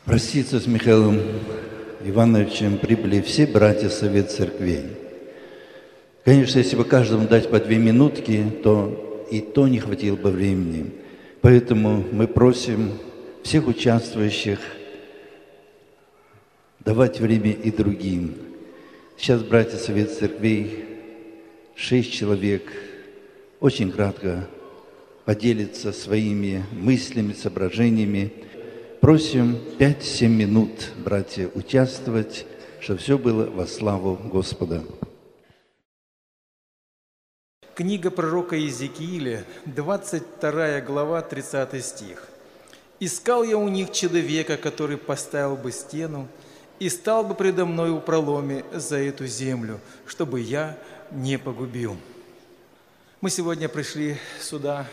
Проститься с Михаилом Ивановичем прибыли все братья Совет Церквей. Конечно, если бы каждому дать по 2 минутки, то и то не хватило бы времени. Поэтому мы просим всех участвующих давать время и другим. Сейчас братья Совет Церквей, 6 человек, очень кратко поделятся своими мыслями, соображениями. Просим 5-7 минут, братья, участвовать, чтобы все было во славу Господа. Книга пророка Иезекииля, 22 глава, 30 стих. «Искал я у них человека, который поставил бы стену, и стал бы предо мной у проломе за эту землю, чтобы я не погубил». Мы сегодня пришли сюда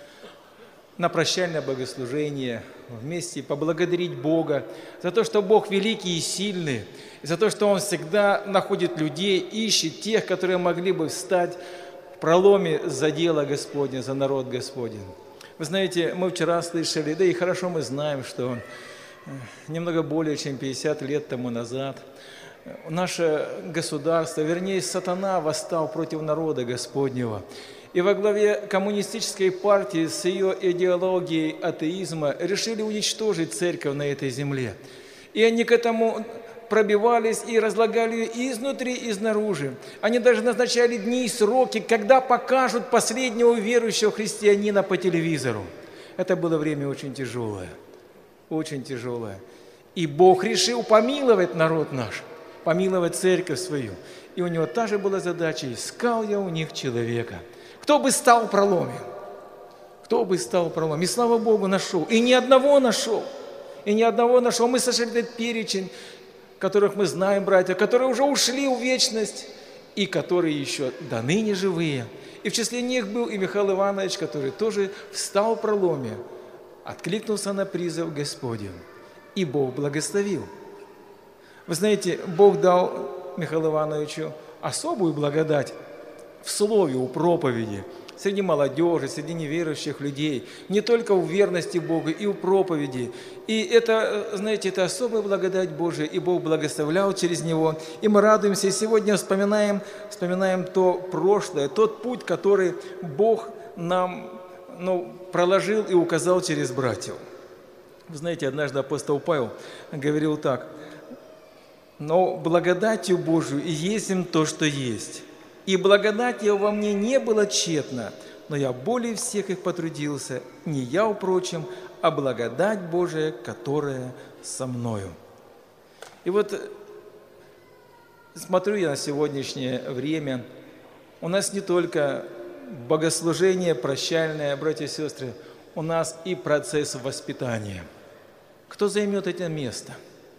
на прощальное богослужение, вместе поблагодарить Бога за то, что Бог великий и сильный, и за то, что Он всегда находит людей, ищет тех, которые могли бы встать в проломе за дело Господне, за народ Господень. Вы знаете, мы вчера слышали, да и хорошо мы знаем, что немного более чем 50 лет тому назад наше государство, вернее, сатана восстал против народа Господнего. И во главе коммунистической партии с ее идеологией атеизма решили уничтожить церковь на этой земле. И они к этому пробивались и разлагали ее и изнутри, и снаружи. Они даже назначали дни и сроки, когда покажут последнего верующего христианина по телевизору. Это было время очень тяжелое, очень тяжелое. И Бог решил помиловать народ наш, помиловать церковь свою. И у него та же была задача: искал я у них человека. Кто бы стал в проломе? Кто бы стал в проломе? И слава Богу, нашел. И ни одного нашел. И ни одного нашел. Мы сошли этот перечень, которых мы знаем, братья, которые уже ушли в вечность, и которые еще до ныне живые. И в числе них был и Михаил Иванович, который тоже встал в проломе, откликнулся на призыв Господень, и Бог благословил. Вы знаете, Бог дал Михаилу Ивановичу особую благодать в слове, у проповеди, среди молодежи, среди неверующих людей, не только в верности Богу, и в проповеди. И это, знаете, это особая благодать Божия, и Бог благословлял через него. И мы радуемся, и сегодня вспоминаем то прошлое, тот путь, который Бог нам проложил и указал через братьев. Вы знаете, однажды апостол Павел говорил так: «Но благодатью Божию и есть им то, что есть. И благодать его во мне не была тщетна, но я более всех их потрудился, не я, впрочем, а благодать Божия, которая со мною». И вот смотрю я на сегодняшнее время, у нас не только богослужение прощальное, братья и сестры, у нас и процесс воспитания. Кто займет это место?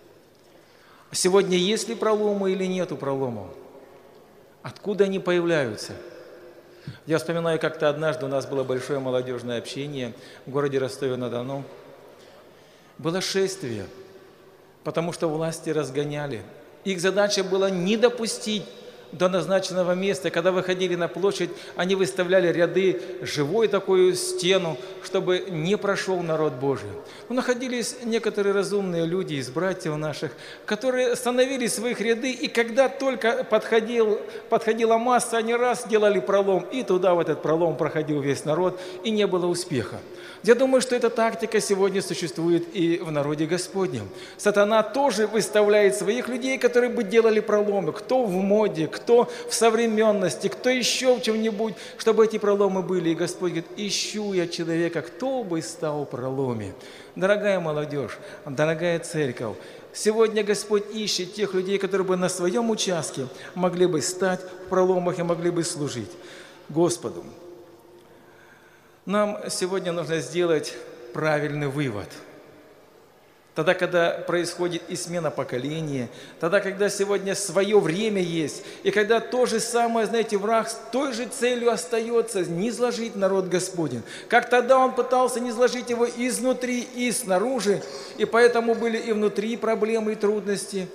Сегодня есть ли проломы или нету проломов? Откуда они появляются? Я вспоминаю, как-то однажды у нас было большое молодежное общение в городе Ростове-на-Дону. Было шествие, потому что власти разгоняли. Их задача была не допустить до назначенного места. Когда выходили на площадь, они выставляли ряды, живую такую стену, чтобы не прошел народ Божий. Но находились некоторые разумные люди из братьев наших, которые становили своих ряды, и когда только подходила масса, они раз делали пролом, и туда, в этот пролом, проходил весь народ, и не было успеха. Я думаю, что эта тактика сегодня существует и в народе Господнем. Сатана тоже выставляет своих людей, которые бы делали проломы, кто в моде, кто в современности, кто еще в чем-нибудь, чтобы эти проломы были. И Господь говорит: ищу я человека, кто бы стал в проломе. Дорогая молодежь, дорогая церковь, сегодня Господь ищет тех людей, которые бы на своем участке могли бы стать в проломах и могли бы служить Господу. Нам сегодня нужно сделать правильный вывод. Тогда, когда происходит и смена поколения, тогда, когда сегодня свое время есть, и когда то же самое, знаете, враг с той же целью остается низложить народ Господень. Как тогда он пытался низложить его изнутри и снаружи, и поэтому были и внутри проблемы и трудности.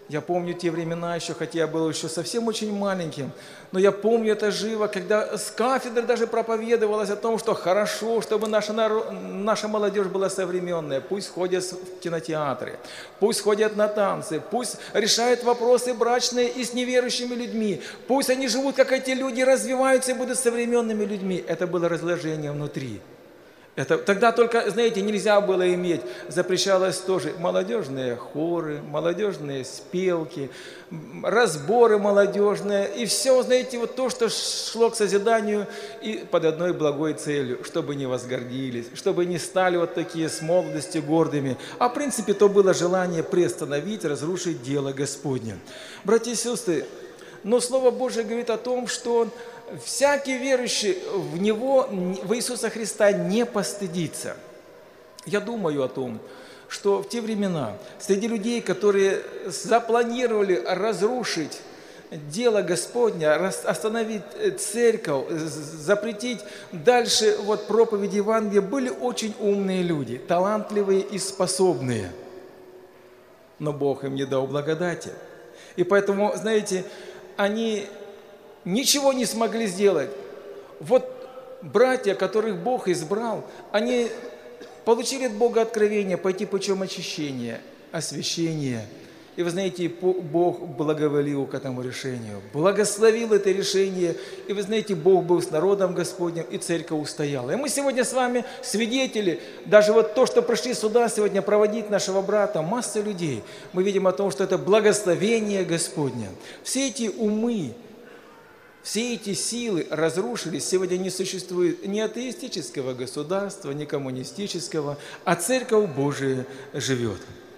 Я помню те времена еще, хотя я был еще совсем очень маленьким, но я помню это живо, когда с кафедры даже проповедовалось о том, что хорошо, чтобы наша молодежь была современная, пусть ходят в кинотеатры, пусть ходят на танцы, пусть решают вопросы брачные и с неверующими людьми, пусть они живут, как эти люди, развиваются и будут современными людьми. Это было разложение внутри. Тогда только, знаете, нельзя было иметь, запрещалось тоже молодежные хоры, молодежные спелки, разборы молодежные, и все, знаете, вот то, что шло к созиданию и под одной благой целью, чтобы не возгордились, чтобы не стали вот такие с молодости гордыми. А в принципе, то было желание приостановить, разрушить дело Господне. Братья и сестры, но Слово Божие говорит о том, что всякий верующий в Него, в Иисуса Христа, не постыдится. Я думаю о том, что в те времена среди людей, которые запланировали разрушить дело Господне, остановить церковь, запретить дальше проповеди Евангелия, были очень умные люди, талантливые и способные. Но Бог им не дал благодати. И поэтому, знаете, они ничего не смогли сделать. Вот братья, которых Бог избрал, они получили от Бога откровение пойти путем очищения, освящения. И вы знаете, Бог благоволил к этому решению, благословил это решение. И вы знаете, Бог был с народом Господним, и церковь устояла. И мы сегодня с вами свидетели, даже вот то, что пришли сюда сегодня проводить нашего брата, масса людей. Мы видим о том, что это благословение Господне. Все эти умы, все эти силы разрушились. Сегодня не существует ни атеистического государства, ни коммунистического, а Церковь Божия живет.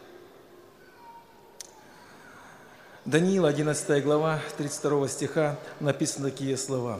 Даниила, 11 глава, 32 стиха, написаны такие слова.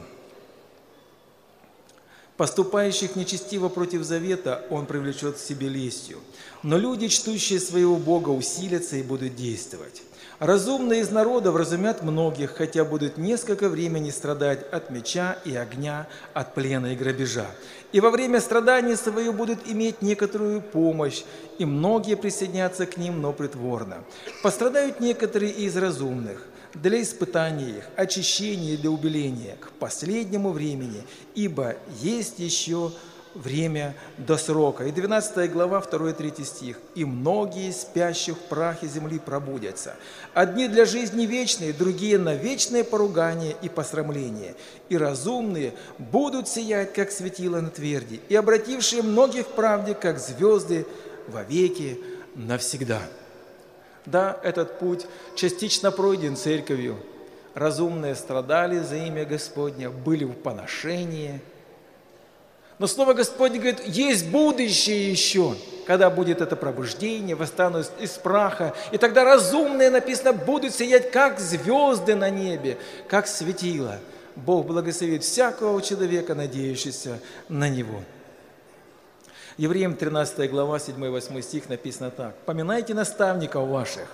«Поступающих нечестиво против завета он привлечет к себе лестью, но люди, чтущие своего Бога, усилятся и будут действовать. Разумные из народа вразумят многих, хотя будут несколько времени страдать от меча и огня, от плена и грабежа. И во время страданий своего будут иметь некоторую помощь, и многие присоединятся к ним, но притворно. Пострадают некоторые из разумных для испытания их, очищения и для убеления к последнему времени, ибо есть еще время до срока». И 12 глава, 2-3 стих. «И многие спящих в прахе земли пробудятся. Одни для жизни вечной, другие на вечное поругание и посрамление. И разумные будут сиять, как светило на тверди, и обратившие многих в правде, как звезды, вовеки навсегда». Да, этот путь частично пройден церковью. Разумные страдали за имя Господне, были в поношении. Но Слово Господне говорит, есть будущее еще, когда будет это пробуждение, восстанут из праха. И тогда разумные, написано, будут сиять, как звезды на небе, как светило. Бог благословит всякого человека, надеющегося на Него. Евреям 13 глава, 7-8 стих написано так. «Поминайте наставников ваших,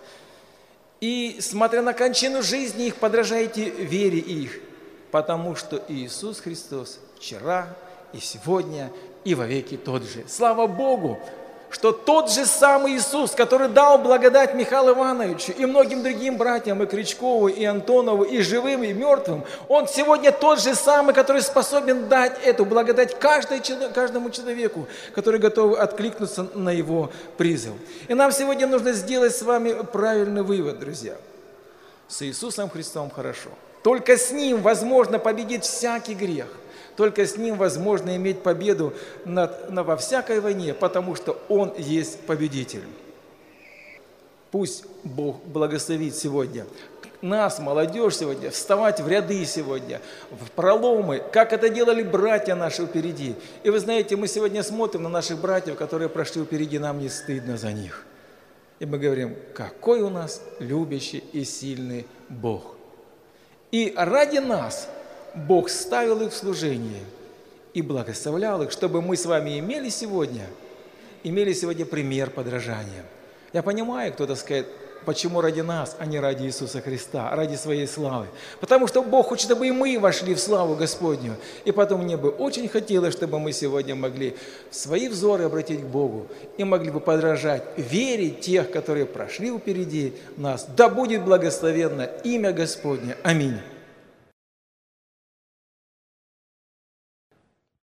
и, смотря на кончину жизни их, подражайте вере их, потому что Иисус Христос вчера и сегодня, и вовеки тот же». Слава Богу, что тот же самый Иисус, который дал благодать Михаилу Ивановичу и многим другим братьям, и Крючкову, и Антонову, и живым, и мертвым, Он сегодня тот же самый, который способен дать эту благодать каждому человеку, который готов откликнуться на Его призыв. И нам сегодня нужно сделать с вами правильный вывод, друзья. С Иисусом Христом хорошо. Только с Ним возможно победить всякий грех. Только с Ним возможно иметь победу во всякой войне, потому что Он есть победитель. Пусть Бог благословит сегодня нас, молодежь сегодня, вставать в ряды сегодня, в проломы, как это делали братья наши впереди. И вы знаете, мы сегодня смотрим на наших братьев, которые прошли впереди, нам не стыдно за них. И мы говорим, какой у нас любящий и сильный Бог. И ради нас Бог ставил их в служение и благословлял их, чтобы мы с вами имели сегодня пример подражания. Я понимаю, кто-то скажет, Почему ради нас, а не ради Иисуса Христа, а ради своей славы? Потому что Бог хочет, чтобы и мы вошли в славу Господню. И потом мне бы очень хотелось, чтобы мы сегодня могли свои взоры обратить к Богу и могли бы подражать вере тех, которые прошли впереди нас. Да будет благословенно имя Господне. Аминь.